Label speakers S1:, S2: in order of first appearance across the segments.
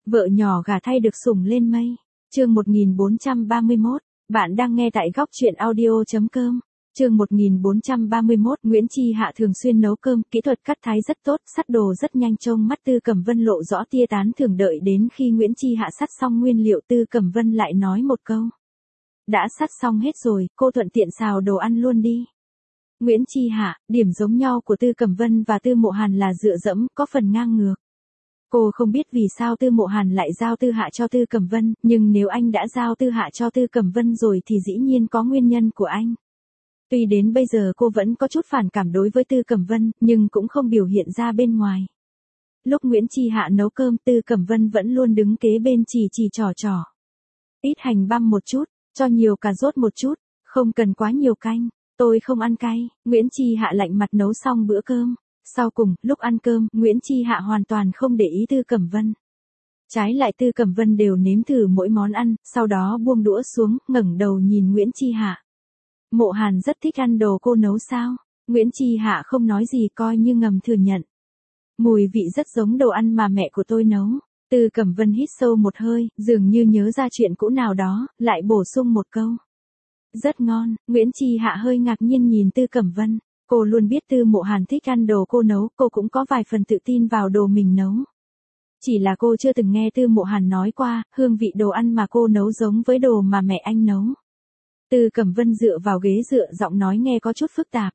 S1: Vợ nhỏ gả thay được sủng lên mây. Chương 1431, bạn đang nghe tại góc truyện audio.com. Chương 1431, Nguyễn Chi Hạ thường xuyên nấu cơm, kỹ thuật cắt thái rất tốt, sắt đồ rất nhanh, trông mắt Tư Cẩm Vân lộ rõ tia tán thưởng. Đợi đến khi Nguyễn Chi Hạ sắt xong nguyên liệu, Tư Cẩm Vân lại nói một câu: đã sắt xong hết rồi, cô thuận tiện xào đồ ăn luôn đi. Nguyễn Chi Hạ, điểm giống nhau của Tư Cẩm Vân và Tư Mộ Hàn là dựa dẫm, có phần ngang ngược. Cô không biết vì sao Tư Mộ Hàn lại giao Tư Hạ cho Tư Cẩm Vân, nhưng nếu anh đã giao Tư Hạ cho Tư Cẩm Vân rồi thì dĩ nhiên có nguyên nhân của anh. Tuy đến bây giờ cô vẫn có chút phản cảm đối với Tư Cẩm Vân, nhưng cũng không biểu hiện ra bên ngoài. Lúc Nguyễn Chi Hạ nấu cơm, Tư Cẩm Vân vẫn luôn đứng kế bên chỉ trò. Ít hành băm một chút, cho nhiều cà rốt một chút, không cần quá nhiều canh, tôi không ăn cay. Nguyễn Chi Hạ lạnh mặt nấu xong bữa cơm. Sau cùng, lúc ăn cơm, Nguyễn Chi Hạ hoàn toàn không để ý Tư Cẩm Vân. Trái lại Tư Cẩm Vân đều nếm thử mỗi món ăn, sau đó buông đũa xuống, ngẩng đầu nhìn Nguyễn Chi Hạ. Mộ Hàn rất thích ăn đồ cô nấu sao? Nguyễn Chi Hạ không nói gì, coi như ngầm thừa nhận. Mùi vị rất giống đồ ăn mà mẹ của tôi nấu. Tư Cẩm Vân hít sâu một hơi, dường như nhớ ra chuyện cũ nào đó, lại bổ sung một câu: rất ngon. Nguyễn Chi Hạ hơi ngạc nhiên nhìn Tư Cẩm Vân. Cô luôn biết Tư Mộ Hàn thích ăn đồ cô nấu, cô cũng có vài phần tự tin vào đồ mình nấu. Chỉ là cô chưa từng nghe Tư Mộ Hàn nói qua, hương vị đồ ăn mà cô nấu giống với đồ mà mẹ anh nấu. Tư Cẩm Vân dựa vào ghế dựa, giọng nói nghe có chút phức tạp.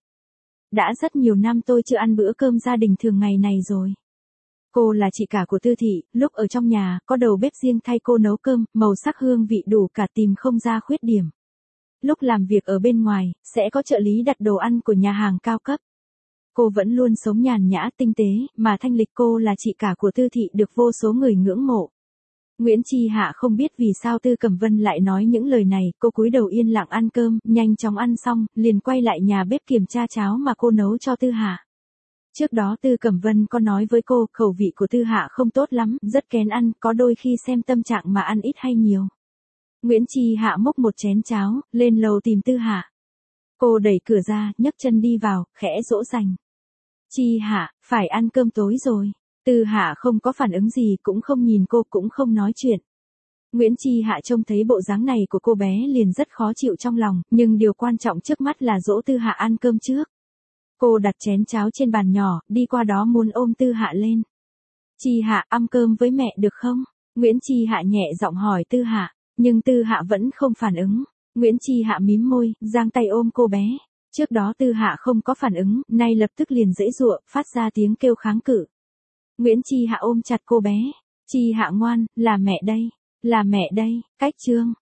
S1: Đã rất nhiều năm tôi chưa ăn bữa cơm gia đình thường ngày này rồi. Cô là chị cả của Tư thị, lúc ở trong nhà, có đầu bếp riêng thay cô nấu cơm, màu sắc hương vị đủ cả, tìm không ra khuyết điểm. Lúc làm việc ở bên ngoài, sẽ có trợ lý đặt đồ ăn của nhà hàng cao cấp. Cô vẫn luôn sống nhàn nhã tinh tế, mà thanh lịch. Cô là chị cả của Tư thị được vô số người ngưỡng mộ. Nguyễn Chi Hạ không biết vì sao Tư Cẩm Vân lại nói những lời này, cô cúi đầu yên lặng ăn cơm, nhanh chóng ăn xong, liền quay lại nhà bếp kiểm tra cháo mà cô nấu cho Tư Hạ. Trước đó Tư Cẩm Vân có nói với cô, khẩu vị của Tư Hạ không tốt lắm, rất kén ăn, có đôi khi xem tâm trạng mà ăn ít hay nhiều. Nguyễn Chi Hạ múc một chén cháo, lên lầu tìm Tư Hạ. Cô đẩy cửa ra, nhấc chân đi vào, khẽ dỗ dành. Chi Hạ, phải ăn cơm tối rồi. Tư Hạ không có phản ứng gì, cũng không nhìn cô, cũng không nói chuyện. Nguyễn Chi Hạ trông thấy bộ dáng này của cô bé liền rất khó chịu trong lòng, nhưng điều quan trọng trước mắt là dỗ Tư Hạ ăn cơm trước. Cô đặt chén cháo trên bàn nhỏ, đi qua đó muốn ôm Tư Hạ lên. Chi Hạ, ăn cơm với mẹ được không? Nguyễn Chi Hạ nhẹ giọng hỏi Tư Hạ, nhưng Tư Hạ vẫn không phản ứng. Nguyễn Chi Hạ mím môi, giang tay ôm cô bé. Trước đó Tư Hạ không có phản ứng, nay lập tức liền giãy giụa, phát ra tiếng kêu kháng cự. Nguyễn Chi Hạ ôm chặt cô bé. Chi Hạ ngoan, là mẹ đây. Là mẹ đây. Cách chương.